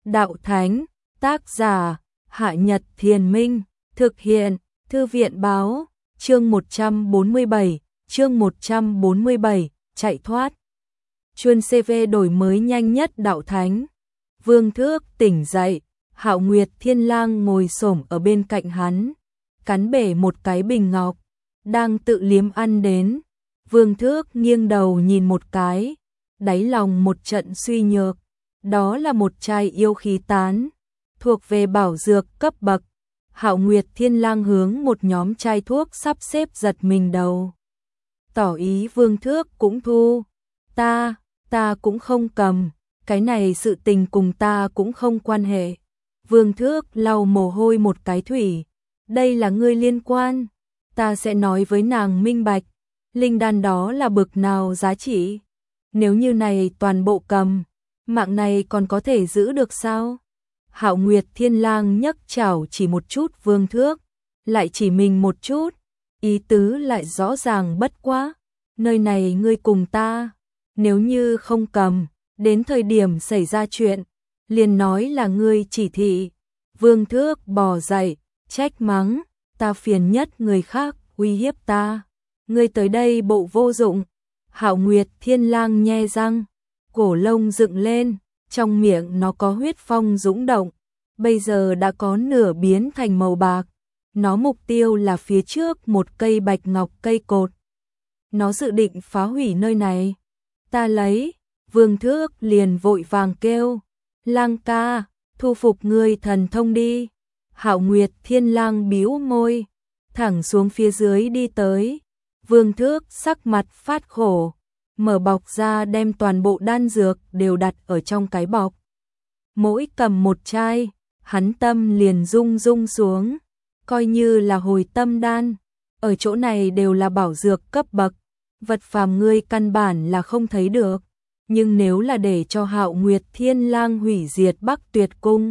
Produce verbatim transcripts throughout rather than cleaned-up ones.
Đạo Thánh, tác giả, Hạ Nhật Thiền Minh, thực hiện, Thư viện Báo, chương một trăm bốn mươi bảy, chương một trăm bốn mươi bảy, chạy thoát. Chuân xê vê đổi mới nhanh nhất Đạo Thánh. Vương Thước tỉnh dậy, Hạo Nguyệt Thiên Lang ngồi xổm ở bên cạnh hắn, cắn bể một cái bình ngọc, đang tự liếm ăn đến. Vương Thước nghiêng đầu nhìn một cái, đáy lòng một trận suy nhược. Đó là một chai yêu khí tán, thuộc về bảo dược cấp bậc. Hạo Nguyệt Thiên Lang hướng một nhóm chai thuốc sắp xếp giật mình đầu. Tỏ ý Vương Thước cũng thu. Ta, ta cũng không cầm, cái này sự tình cùng ta cũng không quan hệ. Vương Thước lau mồ hôi một cái thủy. Đây là ngươi liên quan, ta sẽ nói với nàng minh bạch. Linh đan đó là bực nào giá trị? Nếu như này toàn bộ cầm, mạng này còn có thể giữ được sao? Hạo Nguyệt Thiên Lang nhấc chảo chỉ một chút Vương Thước, lại chỉ mình một chút, ý tứ lại rõ ràng bất quá. Nơi này ngươi cùng ta, nếu như không cầm, đến thời điểm xảy ra chuyện, liền nói là ngươi chỉ thị. Vương Thước bò dậy, trách mắng, ta phiền nhất người khác uy hiếp ta, ngươi tới đây bộ vô dụng. Hạo Nguyệt Thiên Lang nhe răng, cổ lông dựng lên, trong miệng nó có huyết phong dũng động, bây giờ đã có nửa biến thành màu bạc. Nó mục tiêu là phía trước một cây bạch ngọc cây cột. Nó dự định phá hủy nơi này. Ta lấy. Vương Thước liền vội vàng kêu, Lang ca, thu phục ngươi thần thông đi. Hạo Nguyệt Thiên Lang bĩu môi, thẳng xuống phía dưới đi tới. Vương Thước sắc mặt phát khổ, mở bọc ra đem toàn bộ đan dược đều đặt ở trong cái bọc. Mỗi cầm một chai, hắn tâm liền rung rung xuống, coi như là hồi tâm đan. Ở chỗ này đều là bảo dược cấp bậc, vật phàm ngươi căn bản là không thấy được. Nhưng nếu là để cho Hạo Nguyệt Thiên Lang hủy diệt Bắc Tuyệt Cung,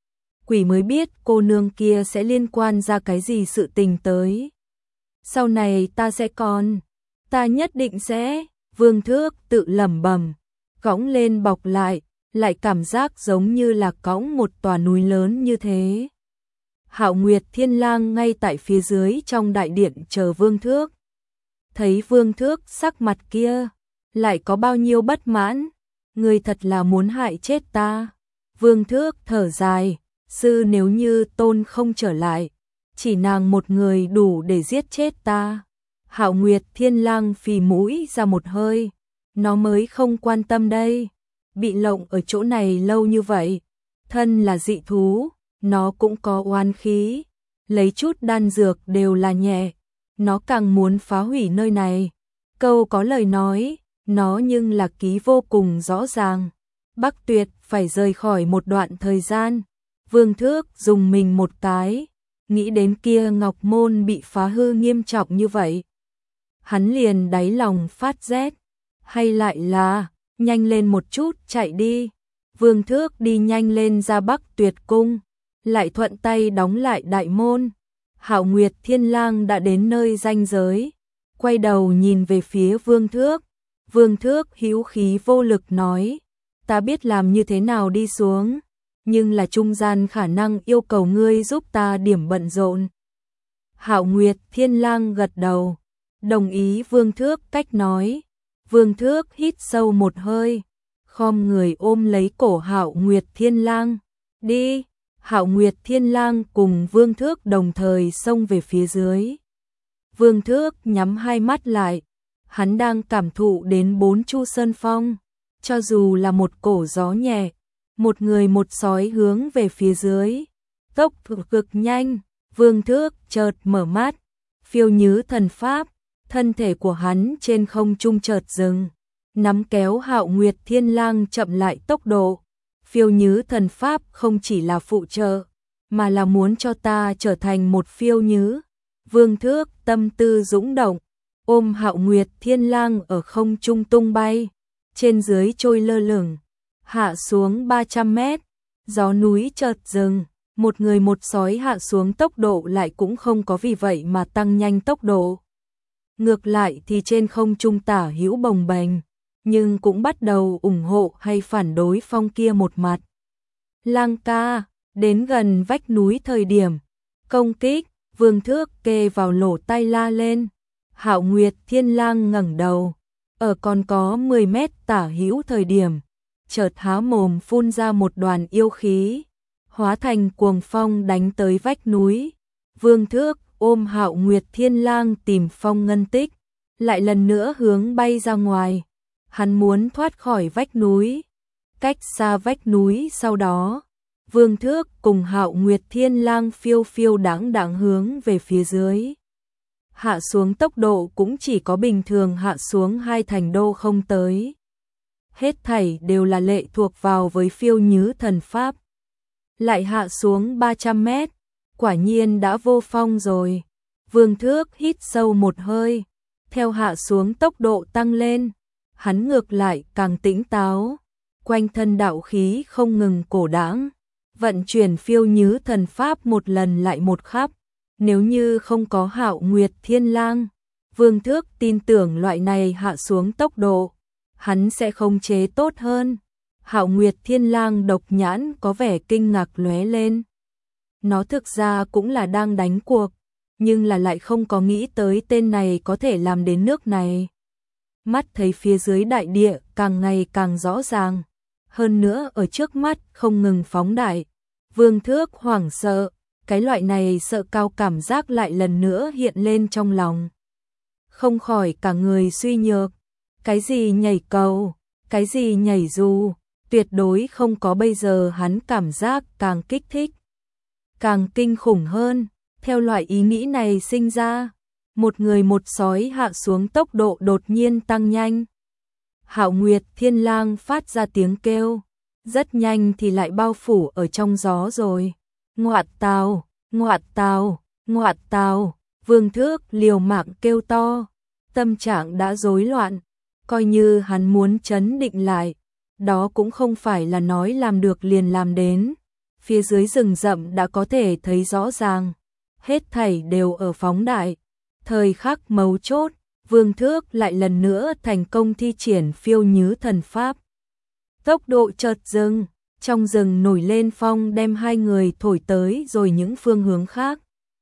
quỷ mới biết cô nương kia sẽ liên quan ra cái gì sự tình tới. Sau này ta sẽ còn, ta nhất định sẽ. Vương Thước tự lẩm bẩm, cõng lên bọc lại, lại cảm giác giống như là cõng một tòa núi lớn như thế. Hạo Nguyệt Thiên Lang ngay tại phía dưới trong đại điện chờ Vương Thước. Thấy Vương Thước sắc mặt kia, lại có bao nhiêu bất mãn, ngươi thật là muốn hại chết ta. Vương Thước thở dài, sư nếu như tôn không trở lại, chỉ nàng một người đủ để giết chết ta. Hạo Nguyệt Thiên Lang phì mũi ra một hơi, nó mới không quan tâm đây. Bị lộng ở chỗ này lâu như vậy, thân là dị thú, nó cũng có oán khí, lấy chút đan dược đều là nhẹ, nó càng muốn phá hủy nơi này. Câu có lời nói, nó nhưng là ký vô cùng rõ ràng. Bắc Tuyệt phải rời khỏi một đoạn thời gian. Vương Thước dùng mình một cái, nghĩ đến kia Ngọc Môn bị phá hư nghiêm trọng như vậy, hắn liền đáy lòng phát rét. Hay lại là, nhanh lên một chút chạy đi. Vương Thước đi nhanh lên ra Bắc Tuyệt Cung, lại thuận tay đóng lại đại môn. Hạo Nguyệt Thiên Lang đã đến nơi ranh giới, quay đầu nhìn về phía Vương Thước. Vương Thước hữu khí vô lực nói, ta biết làm như thế nào đi xuống, nhưng là trung gian khả năng yêu cầu ngươi giúp ta điểm bận rộn. Hạo Nguyệt Thiên Lang gật đầu, đồng ý Vương Thước cách nói. Vương Thước hít sâu một hơi, khom người ôm lấy cổ Hạo Nguyệt Thiên Lang. Đi. Hạo Nguyệt Thiên Lang cùng Vương Thước đồng thời xông về phía dưới. Vương Thước nhắm hai mắt lại, hắn đang cảm thụ đến bốn chu sơn phong, cho dù là một cổ gió nhẹ, một người một sói hướng về phía dưới, tốc độ cực nhanh. Vương Thước chợt mở mắt, phiêu như thần pháp, thân thể của hắn trên không trung chợt dừng, nắm kéo Hạo Nguyệt Thiên Lang chậm lại tốc độ. Phiêu như thần pháp không chỉ là phụ trợ, mà là muốn cho ta trở thành một phiêu như. Vương Thước tâm tư dũng động, ôm Hạo Nguyệt Thiên Lang ở không trung tung bay, trên dưới trôi lơ lửng, hạ xuống ba trăm mét, gió núi chợt dừng, một người một sói hạ xuống tốc độ lại cũng không có vì vậy mà tăng nhanh tốc độ. Ngược lại thì trên không trung tả hữu bồng bềnh, nhưng cũng bắt đầu ủng hộ hay phản đối phong kia một mặt. Lang ca, đến gần vách núi thời điểm công kích, Vương Thước kề vào lỗ tai la lên. Hạo Nguyệt Thiên Lang ngẩng đầu, ở còn có mười mét tả hữu thời điểm, chợt há mồm phun ra một đoàn yêu khí, hóa thành cuồng phong đánh tới vách núi. Vương Thước ôm Hạo Nguyệt Thiên Lang tìm Phong Ngân Tích, lại lần nữa hướng bay ra ngoài. Hắn muốn thoát khỏi vách núi, cách xa vách núi. Sau đó, Vương Thước cùng Hạo Nguyệt Thiên Lang phiêu phiêu đáng đáng hướng về phía dưới. Hạ xuống tốc độ cũng chỉ có bình thường hạ xuống hai thành đô không tới. Hết thảy đều là lệ thuộc vào với phiêu nhứ thần pháp. Lại hạ xuống ba trăm mét, quả nhiên đã vô phong rồi. Vương Thước hít sâu một hơi, theo hạ xuống tốc độ tăng lên, hắn ngược lại càng tỉnh táo, quanh thân đạo khí không ngừng cổ đãng, vận chuyển phiêu nhứ thần pháp một lần lại một khắp. Nếu như không có Hạo Nguyệt Thiên Lang, Vương Thước tin tưởng loại này hạ xuống tốc độ, hắn sẽ khống chế tốt hơn. Hạo Nguyệt Thiên Lang độc nhãn có vẻ kinh ngạc lóe lên. Nó thực ra cũng là đang đánh cuộc, nhưng là lại không có nghĩ tới tên này có thể làm đến nước này. Mắt thấy phía dưới đại địa càng ngày càng rõ ràng, hơn nữa ở trước mắt không ngừng phóng đại. Vương Thước hoảng sợ, cái loại này sợ cao cảm giác lại lần nữa hiện lên trong lòng. Không khỏi cả người suy nhược, cái gì nhảy cầu, cái gì nhảy dù, tuyệt đối không có bây giờ hắn cảm giác càng kích thích, càng kinh khủng hơn. Theo loại ý nghĩ này sinh ra, một người một sói hạ xuống tốc độ đột nhiên tăng nhanh. Hạo Nguyệt Thiên Lang phát ra tiếng kêu, rất nhanh thì lại bao phủ ở trong gió rồi. Ngoạt tào, ngoạt tào, ngoạt tào, Vương Thước liều mạng kêu to, tâm trạng đã rối loạn, coi như hắn muốn trấn định lại, đó cũng không phải là nói làm được liền làm đến. Phía dưới rừng rậm đã có thể thấy rõ ràng, hết thảy đều ở phóng đại. Thời khắc mấu chốt, Vương Thước lại lần nữa thành công thi triển phiêu nhứ thần pháp. Tốc độ chợt dừng, trong rừng nổi lên phong đem hai người thổi tới rồi những phương hướng khác.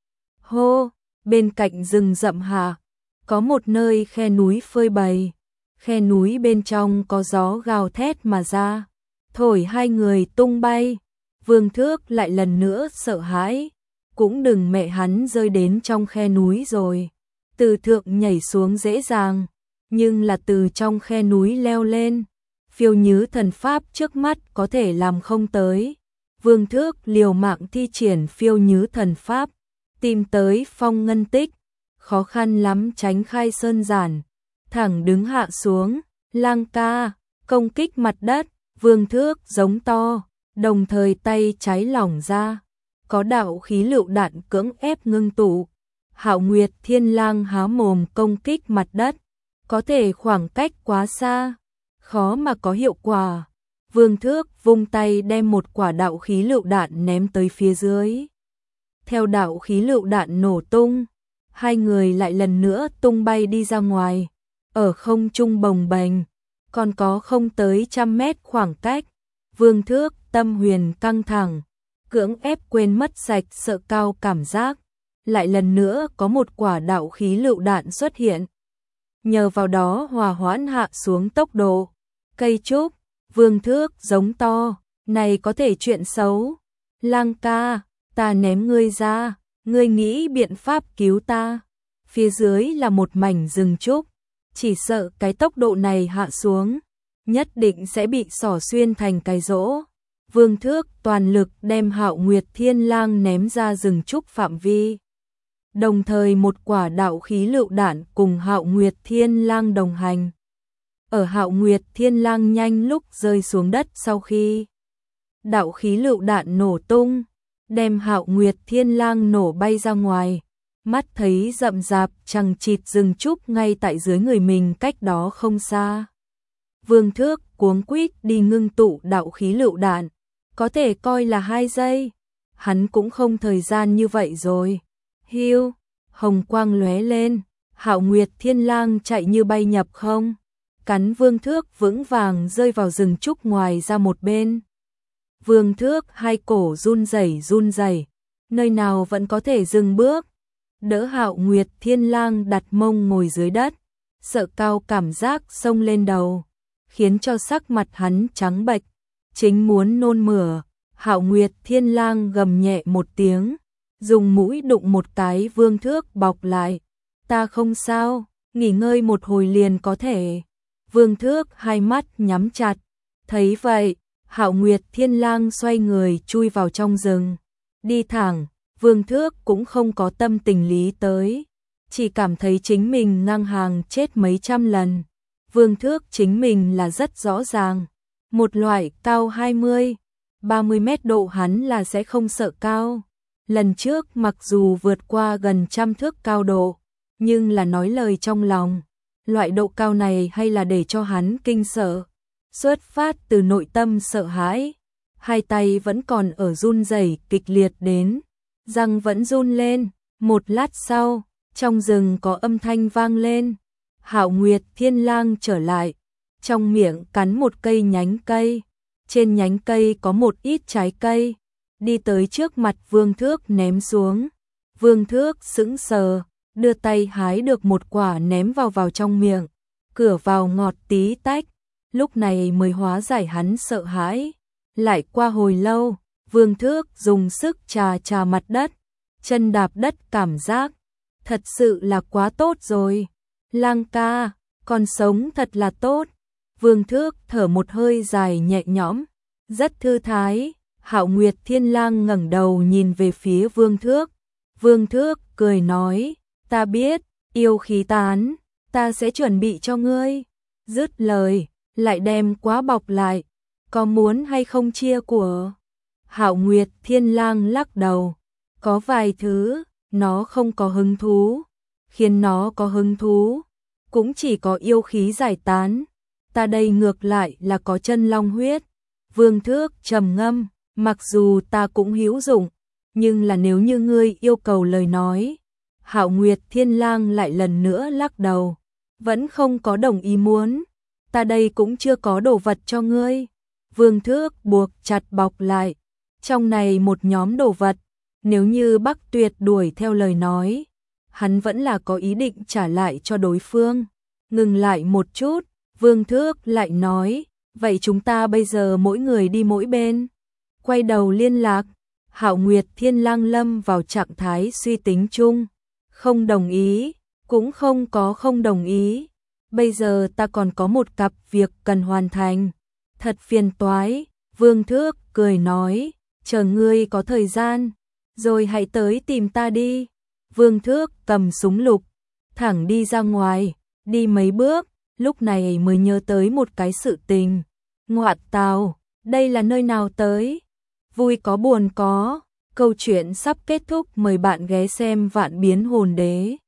Hô, bên cạnh rừng rậm hạ, có một nơi khe núi phơi bày, khe núi bên trong có gió gào thét mà ra, thổi hai người tung bay. Vương Thước lại lần nữa sợ hãi, cũng đừng mẹ hắn rơi đến trong khe núi rồi. Từ thượng nhảy xuống dễ dàng, nhưng là từ trong khe núi leo lên, phiêu nhứ thần pháp trước mắt có thể làm không tới. Vương Thước liều mạng thi triển phiêu nhứ thần pháp, tìm tới Phong Ngân Tích, khó khăn lắm tránh khai sơn giản, thẳng đứng hạ xuống. Lang ca, công kích mặt đất. Vương Thước giống to, đồng thời tay trái lỏng ra, có đạo khí lựu đạn cưỡng ép ngưng tụ. Hạo Nguyệt Thiên Lang há mồm công kích mặt đất, có thể khoảng cách quá xa, khó mà có hiệu quả. Vương Thước vung tay đem một quả đạo khí lựu đạn ném tới phía dưới. Theo đạo khí lựu đạn nổ tung, hai người lại lần nữa tung bay đi ra ngoài, ở không trung bồng bềnh, còn có không tới trăm mét khoảng cách. Vương Thước tâm huyền căng thẳng, cưỡng ép quên mất sạch sợ cao cảm giác, lại lần nữa có một quả đạo khí lựu đạn xuất hiện. Nhờ vào đó hòa hoãn hạ xuống tốc độ. Cây trúc, Vương Thước giống to, này có thể chuyện xấu. Lang ca, ta ném ngươi ra, ngươi nghĩ biện pháp cứu ta. Phía dưới là một mảnh rừng trúc, chỉ sợ cái tốc độ này hạ xuống, nhất định sẽ bị xỏ xuyên thành cái rỗ. Vương Thước toàn lực đem Hạo Nguyệt Thiên Lang ném ra rừng trúc phạm vi. Đồng thời một quả đạo khí lựu đạn cùng Hạo Nguyệt Thiên Lang đồng hành. Ở Hạo Nguyệt Thiên Lang nhanh lúc rơi xuống đất sau khi đạo khí lựu đạn nổ tung, đem Hạo Nguyệt Thiên Lang nổ bay ra ngoài. Mắt thấy rậm rạp chằng chịt rừng trúc ngay tại dưới người mình cách đó không xa. Vương Thước cuống quýt đi ngưng tụ đạo khí lựu đạn, có thể coi là hai giây, hắn cũng không thời gian như vậy rồi. Hiu, hồng quang lóe lên, Hạo Nguyệt Thiên Lang chạy như bay nhập không, cắn Vương Thước vững vàng rơi vào rừng trúc ngoài ra một bên. Vương Thước hai cổ run rẩy run rẩy, nơi nào vẫn có thể dừng bước. Đỡ Hạo Nguyệt Thiên Lang đặt mông ngồi dưới đất, sợ cao cảm giác xông lên đầu, khiến cho sắc mặt hắn trắng bệch, chính muốn nôn mửa. Hạo Nguyệt Thiên Lang gầm nhẹ một tiếng, dùng mũi đụng một cái Vương Thước bọc lại. Ta không sao, nghỉ ngơi một hồi liền có thể. Vương Thước hai mắt nhắm chặt, thấy vậy, Hạo Nguyệt Thiên Lang xoay người chui vào trong rừng, đi thẳng. Vương Thước cũng không có tâm tình lý tới, chỉ cảm thấy chính mình ngang hàng chết mấy trăm lần. Vương Thước chính mình là rất rõ ràng, một loại cao hai mươi, ba mươi mét độ hắn là sẽ không sợ cao. Lần trước mặc dù vượt qua gần trăm thước cao độ, nhưng là nói lời trong lòng, loại độ cao này hay là để cho hắn kinh sợ, xuất phát từ nội tâm sợ hãi. Hai tay vẫn còn ở run rẩy kịch liệt đến, răng vẫn run lên. Một lát sau, trong rừng có âm thanh vang lên. Hạo Nguyệt Thiên Lang trở lại, trong miệng cắn một cây nhánh cây, trên nhánh cây có một ít trái cây, đi tới trước mặt Vương Thước ném xuống. Vương Thước sững sờ, đưa tay hái được một quả ném vào vào trong miệng, cửa vào ngọt tí tách, lúc này mới hóa giải hắn sợ hãi. Lại qua hồi lâu, Vương Thước dùng sức chà chà mặt đất, chân đạp đất cảm giác, thật sự là quá tốt rồi. Lang ca, còn sống thật là tốt. Vương Thước thở một hơi dài nhẹ nhõm, rất thư thái. Hạo Nguyệt Thiên Lang ngẩng đầu nhìn về phía Vương Thước. Vương Thước cười nói, ta biết, yêu khí tán, ta sẽ chuẩn bị cho ngươi. Dứt lời, lại đem quá bọc lại, có muốn hay không chia của? Hạo Nguyệt Thiên Lang lắc đầu, có vài thứ, nó không có hứng thú, khiến nó có hứng thú, cũng chỉ có yêu khí giải tán. Ta đây ngược lại là có chân long huyết. Vương Thước trầm ngâm, mặc dù ta cũng hữu dụng, nhưng là nếu như ngươi yêu cầu lời nói. Hạo Nguyệt Thiên Lang lại lần nữa lắc đầu, vẫn không có đồng ý muốn. Ta đây cũng chưa có đồ vật cho ngươi. Vương Thước buộc chặt bọc lại, trong này một nhóm đồ vật, nếu như Bắc Tuyệt đuổi theo lời nói, hắn vẫn là có ý định trả lại cho đối phương. Ngừng lại một chút, Vương Thước lại nói, vậy chúng ta bây giờ mỗi người đi mỗi bên. Quay đầu liên lạc. Hạo Nguyệt Thiên Lang lâm vào trạng thái suy tính chung, không đồng ý, cũng không có không đồng ý. Bây giờ ta còn có một cặp việc cần hoàn thành, thật phiền toái. Vương Thước cười nói, chờ ngươi có thời gian, rồi hãy tới tìm ta đi. Vương Thước cầm súng lục, thẳng đi ra ngoài, đi mấy bước, lúc này mới nhớ tới một cái sự tình. Ngoạn tào, đây là nơi nào tới? Vui có buồn có, câu chuyện sắp kết thúc, mời bạn ghé xem Vạn Biến Hồn Đế.